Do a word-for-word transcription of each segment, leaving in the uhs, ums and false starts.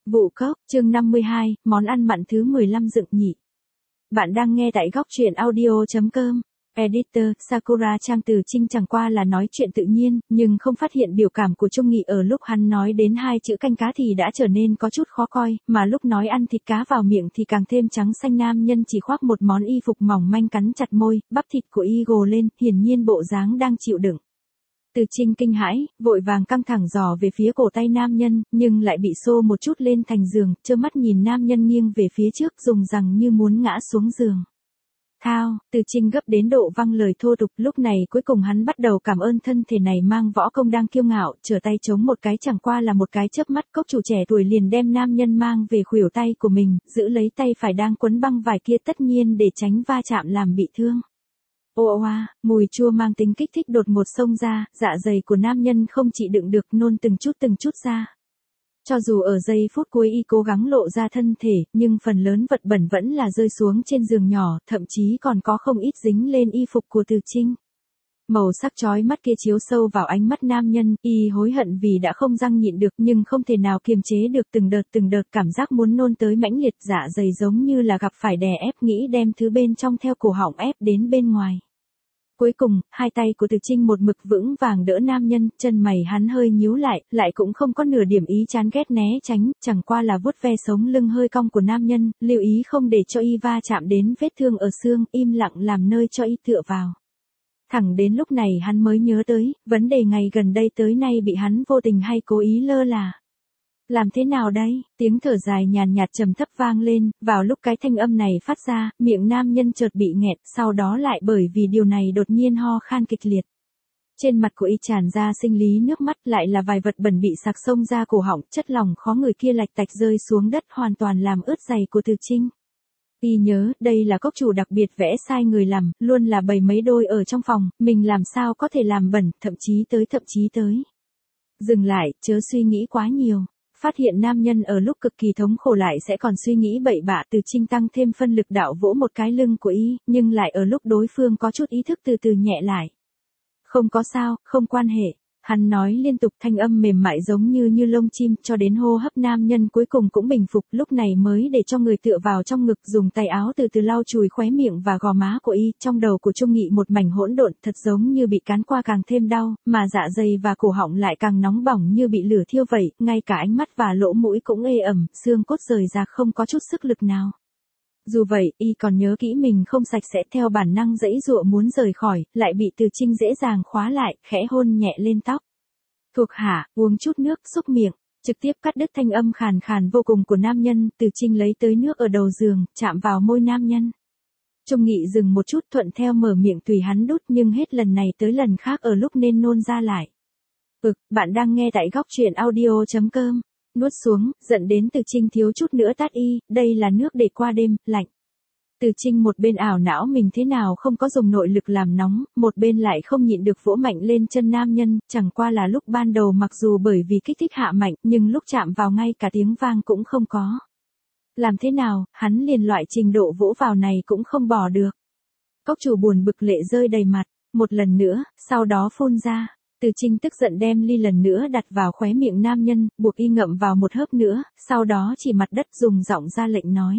Vụ cốc, chương năm mươi hai, món ăn mặn thứ mười lăm dựng nhị. Bạn đang nghe tại góc truyện audio chấm com. Editor, Sakura Trang Từ Trinh chẳng qua là nói chuyện tự nhiên, nhưng không phát hiện biểu cảm của Trung Nghị ở lúc hắn nói đến hai chữ canh cá thì đã trở nên có chút khó coi, mà lúc nói ăn thịt cá vào miệng thì càng thêm trắng xanh. Nam nhân chỉ khoác một món y phục mỏng manh cắn chặt môi, bắp thịt của y gồ lên, hiển nhiên bộ dáng đang chịu đựng. Từ Trinh kinh hãi, vội vàng căng thẳng dò về phía cổ tay nam nhân, nhưng lại bị xô một chút lên thành giường, trơ mắt nhìn nam nhân nghiêng về phía trước dùng rằng như muốn ngã xuống giường. Thao, Từ Trinh gấp đến độ văng lời thô tục, lúc này cuối cùng hắn bắt đầu cảm ơn thân thể này mang võ công đang kiêu ngạo, trở tay chống một cái chẳng qua là một cái chớp mắt. Cốc chủ trẻ tuổi liền đem nam nhân mang về khuỷu tay của mình, giữ lấy tay phải đang quấn băng vải kia tất nhiên để tránh va chạm làm bị thương. Ô oa, mùi chua mang tính kích thích đột ngột xông ra, dạ dày của nam nhân không chịu đựng được nôn từng chút từng chút ra. Cho dù ở giây phút cuối y cố gắng lộ ra thân thể, nhưng phần lớn vật bẩn vẫn là rơi xuống trên giường nhỏ, thậm chí còn có không ít dính lên y phục của Từ Trinh. Màu sắc chói mắt kia chiếu sâu vào ánh mắt nam nhân, y hối hận vì đã không răng nhịn được nhưng không thể nào kiềm chế được, từng đợt từng đợt cảm giác muốn nôn tới mãnh liệt, dạ dày giống như là gặp phải đè ép, nghĩ đem thứ bên trong theo cổ họng ép đến bên ngoài. Cuối cùng, hai tay của Từ Trinh một mực vững vàng đỡ nam nhân, chân mày hắn hơi nhíu lại, lại cũng không có nửa điểm ý chán ghét né tránh, chẳng qua là vuốt ve sống lưng hơi cong của nam nhân, lưu ý không để cho y va chạm đến vết thương ở xương, im lặng làm nơi cho y tựa vào. Thẳng đến lúc này hắn mới nhớ tới, vấn đề ngày gần đây tới nay bị hắn vô tình hay cố ý lơ là. Làm thế nào đây? Tiếng thở dài nhàn nhạt trầm thấp vang lên, vào lúc cái thanh âm này phát ra, miệng nam nhân chợt bị nghẹt, sau đó lại bởi vì điều này đột nhiên ho khan kịch liệt. Trên mặt của y tràn ra sinh lý nước mắt, lại là vài vật bẩn bị sặc xông ra cổ họng, chất lỏng khó người kia lạch tạch rơi xuống đất hoàn toàn làm ướt giày của Từ Trinh. Y nhớ, đây là cốc chủ đặc biệt vẽ sai người làm, luôn là bày mấy đôi ở trong phòng, mình làm sao có thể làm bẩn, thậm chí tới thậm chí tới. Dừng lại, chớ suy nghĩ quá nhiều. Phát hiện nam nhân ở lúc cực kỳ thống khổ lại sẽ còn suy nghĩ bậy bạ, Từ Trinh tăng thêm phân lực đạo vỗ một cái lưng của y, nhưng lại ở lúc đối phương có chút ý thức từ từ nhẹ lại. Không có sao, không quan hệ. Hắn nói liên tục, thanh âm mềm mại giống như như lông chim, cho đến hô hấp nam nhân cuối cùng cũng bình phục, lúc này mới để cho người tựa vào trong ngực, dùng tay áo từ từ lau chùi khóe miệng và gò má của y. Trong đầu của Trung Nghị một mảnh hỗn độn, thật giống như bị cán qua càng thêm đau, mà dạ dày và cổ họng lại càng nóng bỏng như bị lửa thiêu vậy, ngay cả ánh mắt và lỗ mũi cũng ê ẩm, xương cốt rời ra không có chút sức lực nào. Dù vậy, y còn nhớ kỹ mình không sạch sẽ, theo bản năng giãy giụa muốn rời khỏi, lại bị Từ Trinh dễ dàng khóa lại, khẽ hôn nhẹ lên tóc. Thuộc hạ, uống chút nước, xúc miệng, trực tiếp cắt đứt thanh âm khàn khàn vô cùng của nam nhân. Từ Trinh lấy tới nước ở đầu giường, chạm vào môi nam nhân. Trung Nghị dừng một chút, thuận theo mở miệng tùy hắn đút, nhưng hết lần này tới lần khác ở lúc nên nôn ra lại. Ực, bạn đang nghe tại góc truyện audio chấm com. Nuốt xuống, giận đến Từ Trinh thiếu chút nữa tát y, đây là nước để qua đêm, lạnh. Từ Trinh một bên ảo não mình thế nào không có dùng nội lực làm nóng, một bên lại không nhịn được vỗ mạnh lên chân nam nhân, chẳng qua là lúc ban đầu mặc dù bởi vì kích thích hạ mạnh, nhưng lúc chạm vào ngay cả tiếng vang cũng không có. Làm thế nào, hắn liền loại trình độ vỗ vào này cũng không bỏ được. Cốc chủ buồn bực lệ rơi đầy mặt, một lần nữa, sau đó phun ra. Từ Trinh tức giận đem ly lần nữa đặt vào khóe miệng nam nhân, buộc y ngậm vào một hớp nữa, sau đó chỉ mặt đất dùng giọng ra lệnh nói.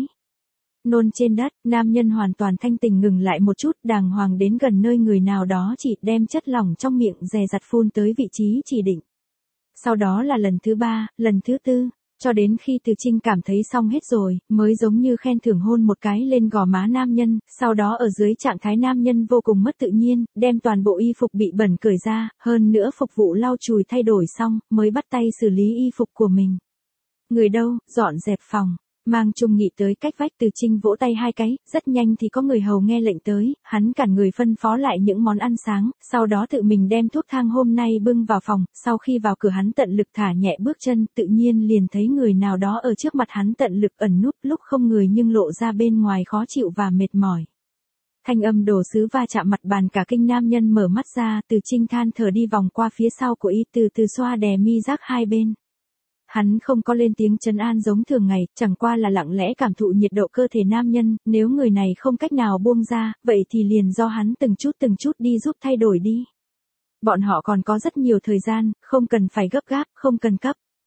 Nôn trên đất, nam nhân hoàn toàn thanh tỉnh ngừng lại một chút, đàng hoàng đến gần nơi người nào đó chỉ đem chất lỏng trong miệng dè dặt phun tới vị trí chỉ định. Sau đó là lần thứ ba, lần thứ tư, cho đến khi Từ Trinh cảm thấy xong hết rồi, mới giống như khen thưởng hôn một cái lên gò má nam nhân, sau đó ở dưới trạng thái nam nhân vô cùng mất tự nhiên, đem toàn bộ y phục bị bẩn cởi ra, hơn nữa phục vụ lau chùi thay đổi xong, mới bắt tay xử lý y phục của mình. Người đâu, dọn dẹp phòng. Mang Trung Nghị tới cách vách. Từ Trinh vỗ tay hai cái, rất nhanh thì có người hầu nghe lệnh tới, hắn cản người phân phó lại những món ăn sáng, sau đó tự mình đem thuốc thang hôm nay bưng vào phòng, sau khi vào cửa hắn tận lực thả nhẹ bước chân, tự nhiên liền thấy người nào đó ở trước mặt hắn tận lực ẩn núp, lúc không người nhưng lộ ra bên ngoài khó chịu và mệt mỏi. Thanh âm đồ sứ va chạm mặt bàn cả kinh nam nhân mở mắt ra, Từ Trinh than thở đi vòng qua phía sau của y, từ từ xoa đè mi giác hai bên. Hắn không có lên tiếng trấn an giống thường ngày, chẳng qua là lặng lẽ cảm thụ nhiệt độ cơ thể nam nhân, nếu người này không cách nào buông ra, vậy thì liền do hắn từng chút từng chút đi giúp thay đổi đi. Bọn họ còn có rất nhiều thời gian, không cần phải gấp gáp, không cần cấp.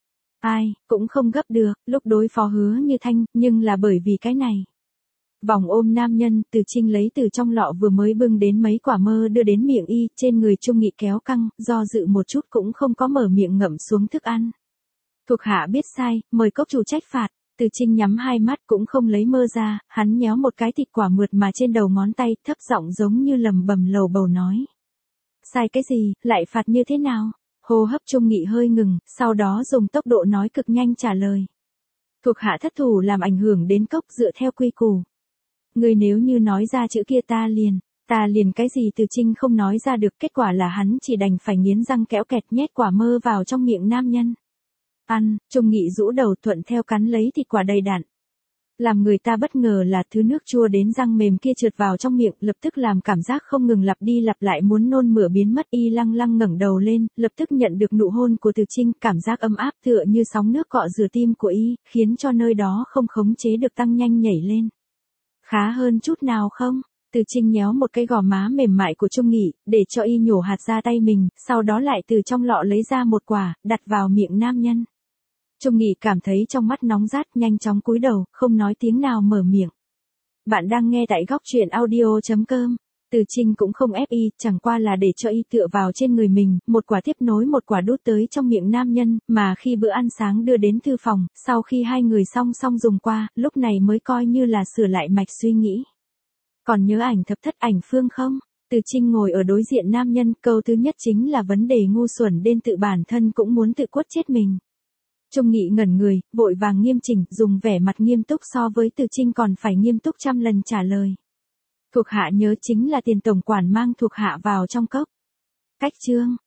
Ai, cũng không gấp được, lúc đối phó Hứa Như Thanh, nhưng là bởi vì cái này. Vòng ôm nam nhân, Từ Trinh lấy từ trong lọ vừa mới bưng đến mấy quả mơ đưa đến miệng y, trên người Trung Nghị kéo căng, do dự một chút cũng không có mở miệng ngậm xuống thức ăn. Thuộc hạ biết sai, mời cốc chủ trách phạt. Từ Trinh nhắm hai mắt cũng không lấy mơ ra, hắn nhéo một cái thịt quả mượt mà trên đầu ngón tay, thấp giọng giống như lầm bầm lầu bầu nói. Sai cái gì, lại phạt như thế nào? Hô hấp Trung Nghị hơi ngừng, sau đó dùng tốc độ nói cực nhanh trả lời. Thuộc hạ thất thủ làm ảnh hưởng đến cốc dựa theo quy củ. Người nếu như nói ra chữ kia ta liền, ta liền cái gì Từ Trinh không nói ra được, kết quả là hắn chỉ đành phải nghiến răng kéo kẹt nhét quả mơ vào trong miệng nam nhân. Ăn, Trung Nghị rũ đầu thuận theo cắn lấy thịt quả đầy đặn. Làm người ta bất ngờ là thứ nước chua đến răng mềm kia trượt vào trong miệng, lập tức làm cảm giác không ngừng lặp đi lặp lại muốn nôn mửa biến mất. Y lăng lăng ngẩng đầu lên, lập tức nhận được nụ hôn của Từ Trinh, cảm giác ấm áp tựa như sóng nước cọ rửa tim của y, khiến cho nơi đó không khống chế được tăng nhanh nhảy lên. Khá hơn chút nào không? Từ Trinh nhéo một cái gò má mềm mại của Trung Nghị, để cho y nhổ hạt ra tay mình, sau đó lại từ trong lọ lấy ra một quả, đặt vào miệng nam nhân. Trung Nghị cảm thấy trong mắt nóng rát, nhanh chóng cúi đầu, không nói tiếng nào mở miệng. Bạn đang nghe tại góc truyện audio chấm com. Từ Trinh cũng không ép y, chẳng qua là để cho y tựa vào trên người mình, một quả tiếp nối một quả đút tới trong miệng nam nhân, mà khi bữa ăn sáng đưa đến thư phòng, sau khi hai người song song dùng qua, lúc này mới coi như là sửa lại mạch suy nghĩ. Còn nhớ ảnh thập thất ảnh phương không? Từ Trinh ngồi ở đối diện nam nhân, câu thứ nhất chính là vấn đề ngu xuẩn đến tự bản thân cũng muốn tự quất chết mình. Trung Nghị ngẩn người, vội vàng nghiêm chỉnh, dùng vẻ mặt nghiêm túc so với Từ Trinh còn phải nghiêm túc trăm lần trả lời. Thuộc hạ nhớ chính là tiền tổng quản mang thuộc hạ vào trong cốc. Cách chương,